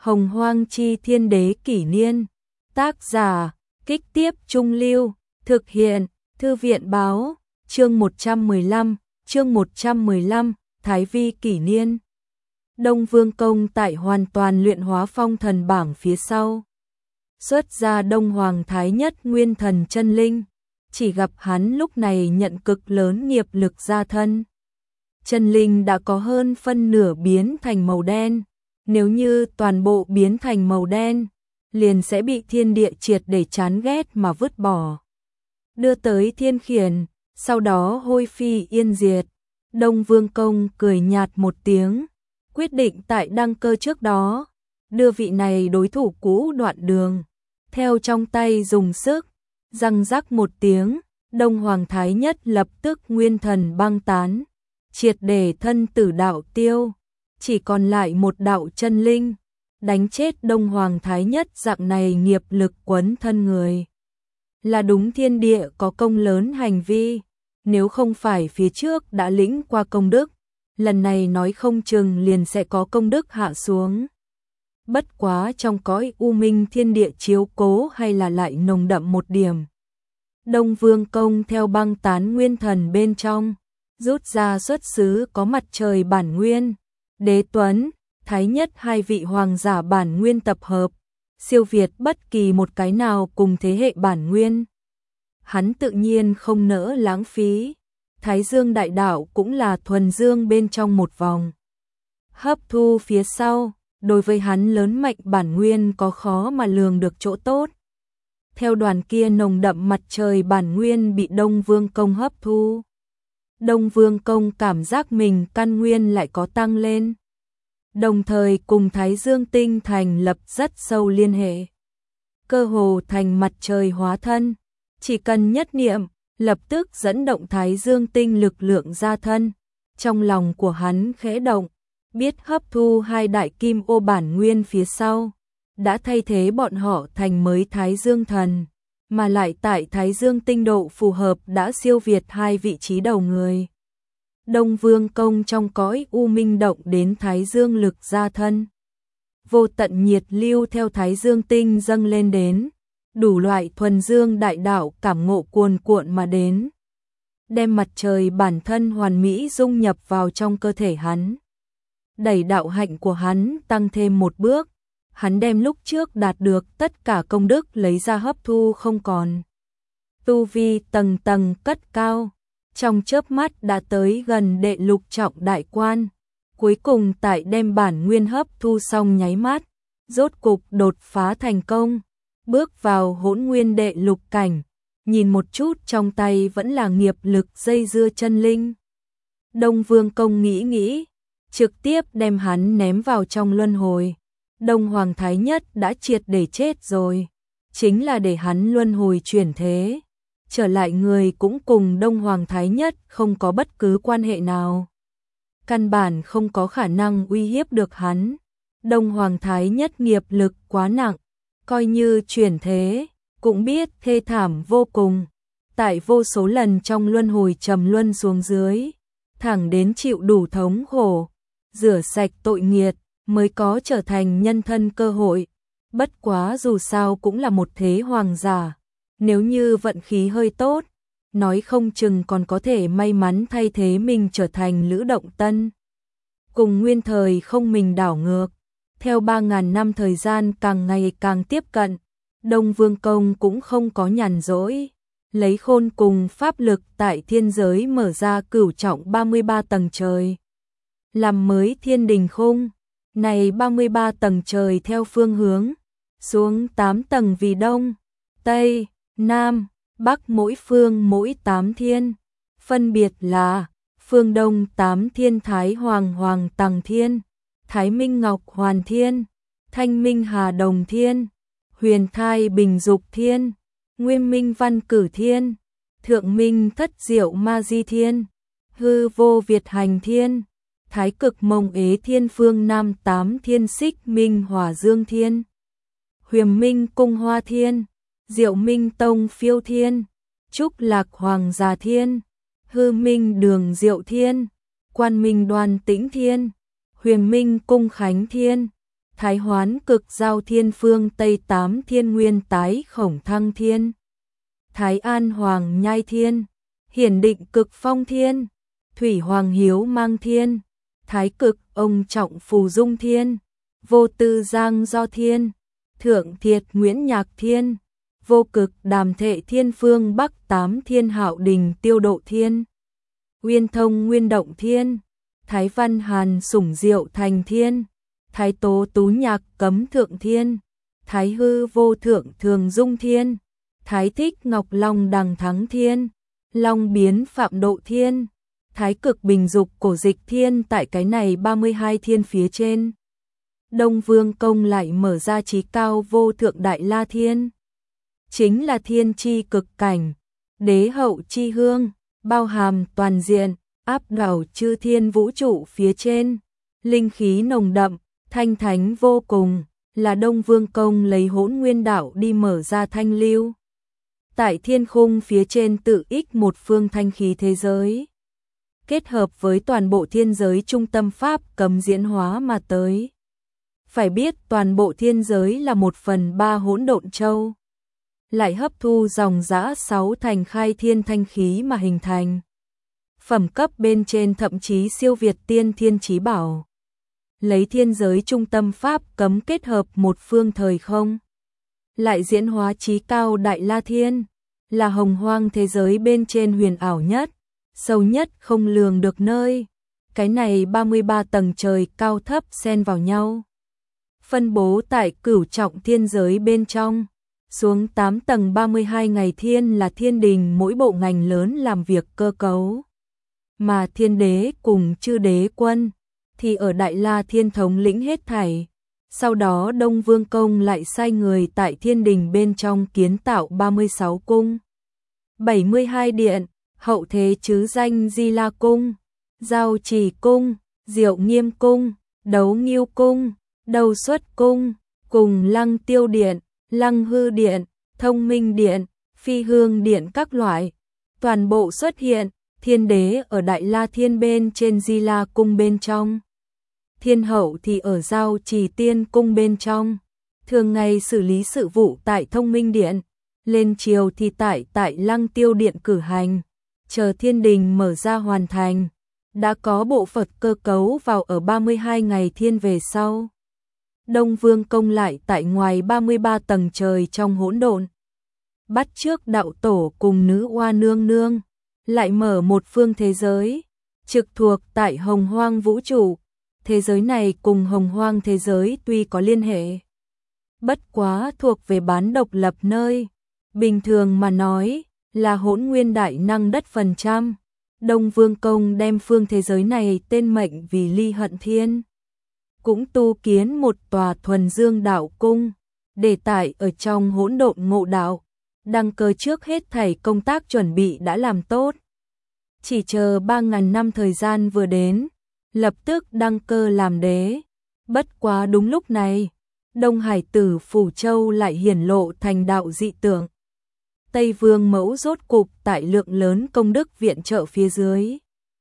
Hồng Hoang Chi Thiên Đế Kỷ Niên. Tác giả, Kích Tiếp Trung Lưu. Thực hiện, Thư viện Báo. Chương 115, Thái Vi Kỷ Niên. Đông Vương Công tại hoàn toàn luyện hóa phong thần bảng phía sau. Xuất ra Đông Hoàng Thái Nhất Nguyên Thần chân linh. Chỉ gặp hắn lúc này nhận cực lớn nghiệp lực ra thân. Chân linh đã có hơn phân nửa biến thành màu đen. Nếu như toàn bộ biến thành màu đen, liền sẽ bị thiên địa triệt để chán ghét mà vứt bỏ. Đưa tới thiên khiển, sau đó hôi phi yên diệt. Đông Vương Công cười nhạt một tiếng, quyết định tại đăng cơ trước đó, đưa vị này đối thủ cũ đoạn đường. Theo trong tay dùng sức, răng rắc một tiếng, Đông Hoàng Thái Nhất lập tức nguyên thần băng tán, triệt để thân tử đạo tiêu. Chỉ còn lại một đạo chân linh, đánh chết Đông Hoàng Thái Nhất dạng này nghiệp lực quấn thân người. Là đúng thiên địa có công lớn hành vi, nếu không phải phía trước đã lĩnh qua công đức, lần này nói không chừng liền sẽ có công đức hạ xuống. Bất quá trong cõi u minh thiên địa chiếu cố hay là lại nồng đậm một điểm. Đông Vương Công theo băng tán nguyên thần bên trong, rút ra xuất xứ có mặt trời bản nguyên. Đế Tuấn, Thái Nhất hai vị hoàng giả bản nguyên tập hợp, siêu việt bất kỳ một cái nào cùng thế hệ bản nguyên. Hắn tự nhiên không nỡ lãng phí, Thái Dương đại đạo cũng là thuần dương bên trong một vòng. Hấp thu phía sau, đối với hắn lớn mạnh bản nguyên có khó mà lường được chỗ tốt. Theo đoàn kia nồng đậm mặt trời bản nguyên bị Đông Vương Công hấp thu. Đông Vương Công cảm giác mình căn nguyên lại có tăng lên. Đồng thời cùng Thái Dương tinh thành lập rất sâu liên hệ. Cơ hồ thành mặt trời hóa thân. Chỉ cần nhất niệm, lập tức dẫn động Thái Dương tinh lực lượng ra thân. Trong lòng của hắn khẽ động, biết hấp thu hai đại kim ô bản nguyên phía sau. Đã thay thế bọn họ thành mới Thái Dương thần. Mà lại tại Thái Dương tinh độ phù hợp đã siêu việt hai vị trí đầu người. Đông Vương Công trong cõi u minh động đến Thái Dương lực ra thân. Vô tận nhiệt lưu theo Thái Dương tinh dâng lên đến, đủ loại thuần dương đại đạo cảm ngộ cuồn cuộn mà đến. Đem mặt trời bản thân hoàn mỹ dung nhập vào trong cơ thể hắn. Đẩy đạo hạnh của hắn tăng thêm một bước. Hắn đem lúc trước đạt được tất cả công đức lấy ra hấp thu không còn. Tu vi tầng tầng cất cao, trong chớp mắt đã tới gần đệ lục trọng đại quan. Cuối cùng tại đem bản nguyên hấp thu xong nháy mắt, rốt cục đột phá thành công, bước vào hỗn nguyên đệ lục cảnh. Nhìn một chút trong tay vẫn là nghiệp lực dây dưa chân linh. Đông Vương Công nghĩ, trực tiếp đem hắn ném vào trong luân hồi. Đông Hoàng Thái Nhất đã triệt để chết rồi, chính là để hắn luân hồi chuyển thế. Trở lại người cũng cùng Đông Hoàng Thái Nhất không có bất cứ quan hệ nào. Căn bản không có khả năng uy hiếp được hắn. Đông Hoàng Thái Nhất nghiệp lực quá nặng, coi như chuyển thế, cũng biết thê thảm vô cùng. Tại vô số lần trong luân hồi trầm luân xuống dưới, thẳng đến chịu đủ thống khổ, rửa sạch tội nghiệt, mới có trở thành nhân thân cơ hội. Bất quá dù sao cũng là một thế hoàng giả. Nếu như vận khí hơi tốt, nói không chừng còn có thể may mắn thay thế mình trở thành Lữ Động Tân. Cùng nguyên thời không mình đảo ngược, theo 3.000 năm thời gian càng ngày càng tiếp cận, Đông Vương Công cũng không có nhàn rỗi. Lấy khôn cùng pháp lực tại thiên giới mở ra cửu trọng 33 tầng trời. Làm mới thiên đình khung, này 33 tầng trời theo phương hướng, xuống 8 tầng vì đông, tây, nam, bắc mỗi phương mỗi 8 thiên, phân biệt là phương đông 8 thiên Thái Hoàng Hoàng Tằng Thiên, Thái Minh Ngọc Hoàn Thiên, Thanh Minh Hà Đồng Thiên, Huyền Thai Bình Dục Thiên, Nguyên Minh Văn Cử Thiên, Thượng Minh Thất Diệu Ma Di Thiên, Hư Vô Việt Hành Thiên, Thái Cực Mông Ế Thiên phương Nam 8 thiên Xích Minh Hỏa Dương Thiên, Huyền Minh Cung Hoa Thiên, Diệu Minh Tông Phiêu Thiên, Trúc Lạc Hoàng Già Thiên, Hư Minh Đường Diệu Thiên, Quan Minh Đoan Tĩnh Thiên, Huyền Minh Cung Khánh Thiên, Thái Hoán Cực Giao Thiên Phương Tây Tám Thiên Nguyên Tái Khổng Thăng Thiên, Thái An Hoàng Nhai Thiên, Hiển Định Cực Phong Thiên, Thủy Hoàng Hiếu Mang Thiên, Thái Cực Ông Trọng Phù Dung Thiên, Vô Tư Giang Do Thiên, Thượng Thiệt Nguyễn Nhạc Thiên, Vô Cực Đàm Thệ Thiên Phương Bắc Tám Thiên Hạo Đình Tiêu Độ Thiên, Uyên Thông Nguyên Động Thiên, Thái Văn Hàn Sủng Diệu Thành Thiên, Thái Tố Tú Nhạc Cấm Thượng Thiên, Thái Hư Vô Thượng Thường Dung Thiên, Thái Thích Ngọc Long Đằng Thắng Thiên, Long Biến Phạm Độ Thiên, Thái Cực Bình Dục Cổ Dịch Thiên. Tại cái này 32 thiên phía trên, Đông Vương Công lại mở ra chí cao vô thượng Đại La Thiên, chính là thiên chi cực cảnh, đế hậu chi hương, bao hàm toàn diện, áp đảo chư thiên vũ trụ phía trên, linh khí nồng đậm, thanh thánh vô cùng, là Đông Vương Công lấy Hỗn Nguyên Đạo đi mở ra thanh lưu. Tại thiên khung phía trên tự ích một phương thanh khí thế giới, kết hợp với toàn bộ thiên giới trung tâm pháp cấm diễn hóa mà tới. Phải biết toàn bộ thiên giới là 1/3 hỗn độn châu, lại hấp thu dòng dã 6 thành khai thiên thanh khí mà hình thành. Phẩm cấp bên trên thậm chí siêu việt tiên thiên chí bảo. Lấy thiên giới trung tâm pháp cấm kết hợp một phương thời không, lại diễn hóa chí cao Đại La Thiên, là hồng hoang thế giới bên trên huyền ảo nhất, sâu nhất không lường được nơi. Cái này 33 tầng trời cao thấp xen vào nhau, phân bố tại cửu trọng thiên giới bên trong. Xuống 8 tầng 32 ngày thiên là thiên đình mỗi bộ ngành lớn làm việc cơ cấu. Mà thiên đế cùng chư đế quân thì ở Đại La Thiên thống lĩnh hết thảy. Sau đó Đông Vương Công lại sai người tại thiên đình bên trong kiến tạo 36 cung, 72 điện, hậu thế chứ danh Di La Cung, Giao Trì Cung, Diệu Nghiêm Cung, Đấu Nghiêu Cung, Đầu Xuất Cung, cùng Lăng Tiêu Điện, Lăng Hư Điện, Thông Minh Điện, Phi Hương Điện các loại, toàn bộ xuất hiện. Thiên đế ở Đại La Thiên bên trên Di La Cung bên trong, thiên hậu thì ở Giao Trì Tiên Cung bên trong, thường ngày xử lý sự vụ tại Thông Minh Điện, lên triều thì tại Lăng Tiêu Điện cử hành, chờ thiên đình mở ra hoàn thành, đã có bộ Phật cơ cấu vào ở 32 ngày thiên về sau. Đông Vương Công lại tại ngoài 33 tầng trời trong hỗn độn, bắt chước đạo tổ cùng nữ oa nương nương, lại mở một phương thế giới, trực thuộc tại hồng hoang vũ trụ. Thế giới này cùng hồng hoang thế giới tuy có liên hệ, bất quá thuộc về bán độc lập nơi. Bình thường mà nói là hỗn nguyên đại năng đất phần trăm. Đông Vương Công đem phương thế giới này tên mệnh vì Ly Hận Thiên, cũng tu kiến một tòa thuần dương đạo cung, để tại ở trong hỗn độn ngộ đạo. Đăng cơ trước hết thảy công tác chuẩn bị đã làm tốt, chỉ chờ 3.000 năm thời gian vừa đến, lập tức đăng cơ làm đế. Bất quá đúng lúc này, Đông Hải Tử Phủ Châu lại hiển lộ thành đạo dị tượng. Tây Vương Mẫu rốt cục tại lượng lớn công đức viện trợ phía dưới,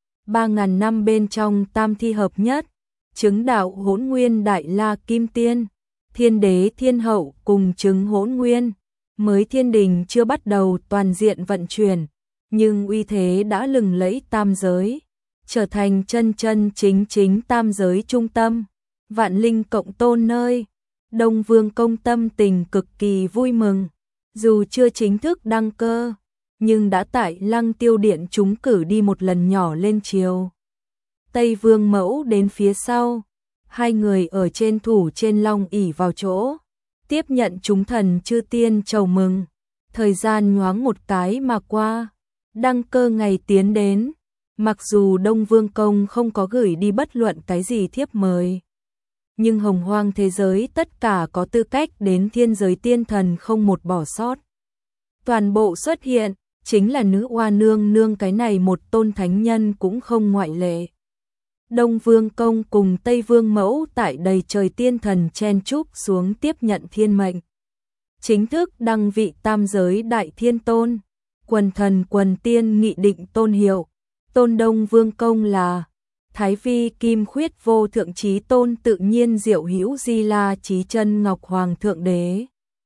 3.000 năm bên trong tam thi hợp nhất, chứng đạo Hỗn Nguyên Đại La Kim Tiên, Thiên Đế Thiên Hậu cùng chứng Hỗn Nguyên. Mới thiên đình chưa bắt đầu toàn diện vận chuyển, nhưng uy thế đã lừng lẫy tam giới, trở thành chân chân chính chính tam giới trung tâm, vạn linh cộng tôn nơi. Đông Vương Công tâm tình cực kỳ vui mừng, dù chưa chính thức đăng cơ, nhưng đã tại Lăng Tiêu Điện trúng cử đi một lần nhỏ lên triều. Tây Vương Mẫu đến phía sau, hai người ở trên thủ trên long ỷ vào chỗ, tiếp nhận chúng thần chư tiên chầu mừng. Thời gian nhoáng một cái mà qua, đăng cơ ngày tiến đến, mặc dù Đông Vương Công không có gửi đi bất luận cái gì thiếp mời, nhưng hồng hoang thế giới tất cả có tư cách đến thiên giới tiên thần không một bỏ sót. Toàn bộ xuất hiện, chính là nữ oa nương nương, cái này một tôn thánh nhân cũng không ngoại lệ. Đông Vương Công cùng Tây Vương Mẫu tại đầy trời tiên thần chen chúc xuống tiếp nhận thiên mệnh, chính thức đăng vị tam giới đại thiên tôn, quần thần quần tiên nghị định tôn hiệu, tôn Đông Vương Công là Thái Vi Kim Khuyết Vô Thượng Chí Tôn Tự Nhiên Diệu Hữu Di La Chí Chân Ngọc Hoàng Thượng Đế.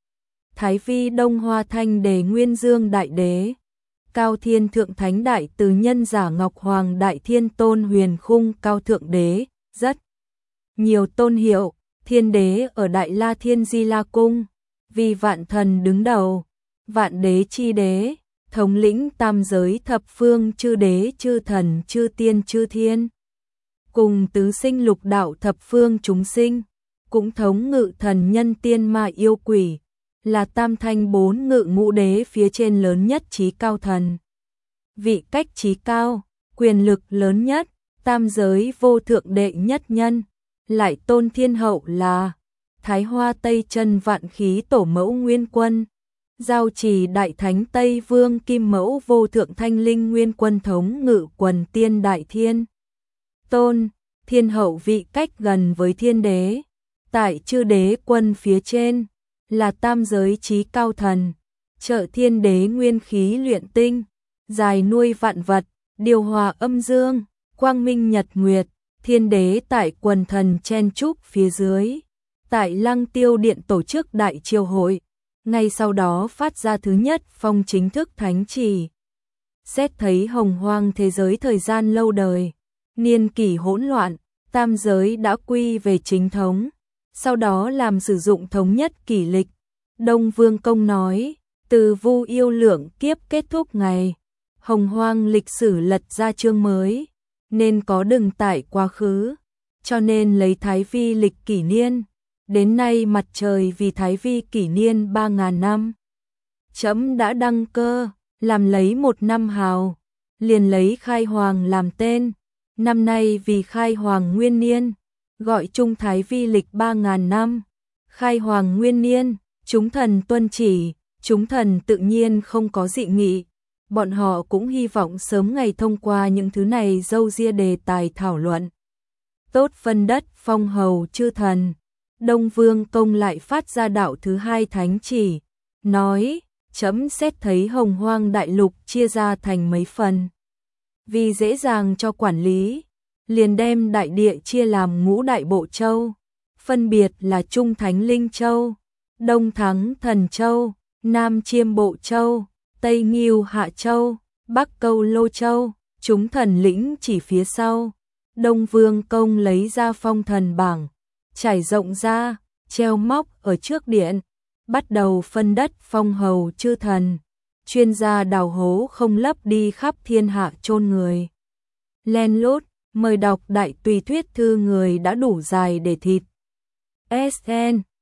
Thái Vi Đông Hoa Thanh Đề Nguyên Dương Đại Đế. Cao Thiên Thượng Thánh Đại Từ Nhân Giả Ngọc Hoàng Đại Thiên Tôn Huyền Khung Cao Thượng Đế. Rất nhiều tôn hiệu. Thiên Đế ở Đại La Thiên Di La Cung, vì vạn thần đứng đầu, vạn đế chi đế, thống lĩnh tam giới thập phương chư đế chư thần chư tiên chư thiên, cùng tứ sinh lục đạo thập phương chúng sinh, cũng thống ngự thần nhân tiên ma yêu quỷ, là tam thanh bốn ngự ngũ đế phía trên lớn nhất chí cao thần. Vị cách chí cao, quyền lực lớn nhất, tam giới vô thượng đệ nhất nhân, lại tôn thiên hậu là Thái Hoa Tây Chân Vạn Khí Tổ Mẫu Nguyên Quân, giao trì Đại Thánh Tây Vương Kim Mẫu Vô Thượng Thanh Linh Nguyên Quân thống ngự quần tiên Đại Thiên Tôn. Thiên hậu vị cách gần với thiên đế, tại chư đế quân phía trên, là tam giới chí cao thần, trợ thiên đế nguyên khí luyện tinh, dài nuôi vạn vật, điều hòa âm dương, quang minh nhật nguyệt. Thiên đế tại quần thần chen chúc phía dưới, tại Lăng Tiêu Điện tổ chức đại triều hội, ngay sau đó phát ra thứ nhất phong chính thức thánh chỉ. Xét thấy hồng hoang thế giới thời gian lâu đời, niên kỷ hỗn loạn, tam giới đã quy về chính thống, sau đó làm sử dụng thống nhất kỷ lịch. Đông Vương Công nói, từ Vu Yêu Lượng Kiếp kết thúc ngày, hồng hoang lịch sử lật ra chương mới, nên có đừng tại quá khứ, cho nên lấy Thái Vi lịch kỷ niên, đến nay mặt trời vì Thái Vi kỷ niên 3.000 năm. Trẫm đã đăng cơ, làm lấy 1 năm hào, liền lấy khai hoàng làm tên, năm nay vì khai hoàng nguyên niên, gọi chung Thái Vi lịch 3.000 năm, khai hoàng nguyên niên, chúng thần tuân chỉ, chúng thần tự nhiên không có dị nghị. Bọn họ cũng hy vọng sớm ngày thông qua những thứ này râu ria đề tài thảo luận. Tốt phân đất phong hầu chư thần. Đông Vương Công lại phát ra đạo thứ hai thánh chỉ, nói, trẫm xét thấy hồng hoang đại lục chia ra thành mấy phần. Vì dễ dàng cho quản lý, liền đem đại địa chia làm ngũ đại bộ châu, phân biệt là Trung Thánh Linh Châu, Đông Thắng Thần Châu, Nam Chiêm Bộ Châu, Tây Nghiêu Hạ Châu, Bắc Câu Lô Châu, chúng thần lĩnh chỉ phía sau. Đông Vương Công lấy ra phong thần bảng, trải rộng ra, treo móc ở trước điện, bắt đầu phân đất phong hầu chư thần, chuyên gia đào hố không lấp đi khắp thiên hạ chôn người. Len lút, mời đọc đại tùy thuyết thư người đã đủ dài để thịt. SN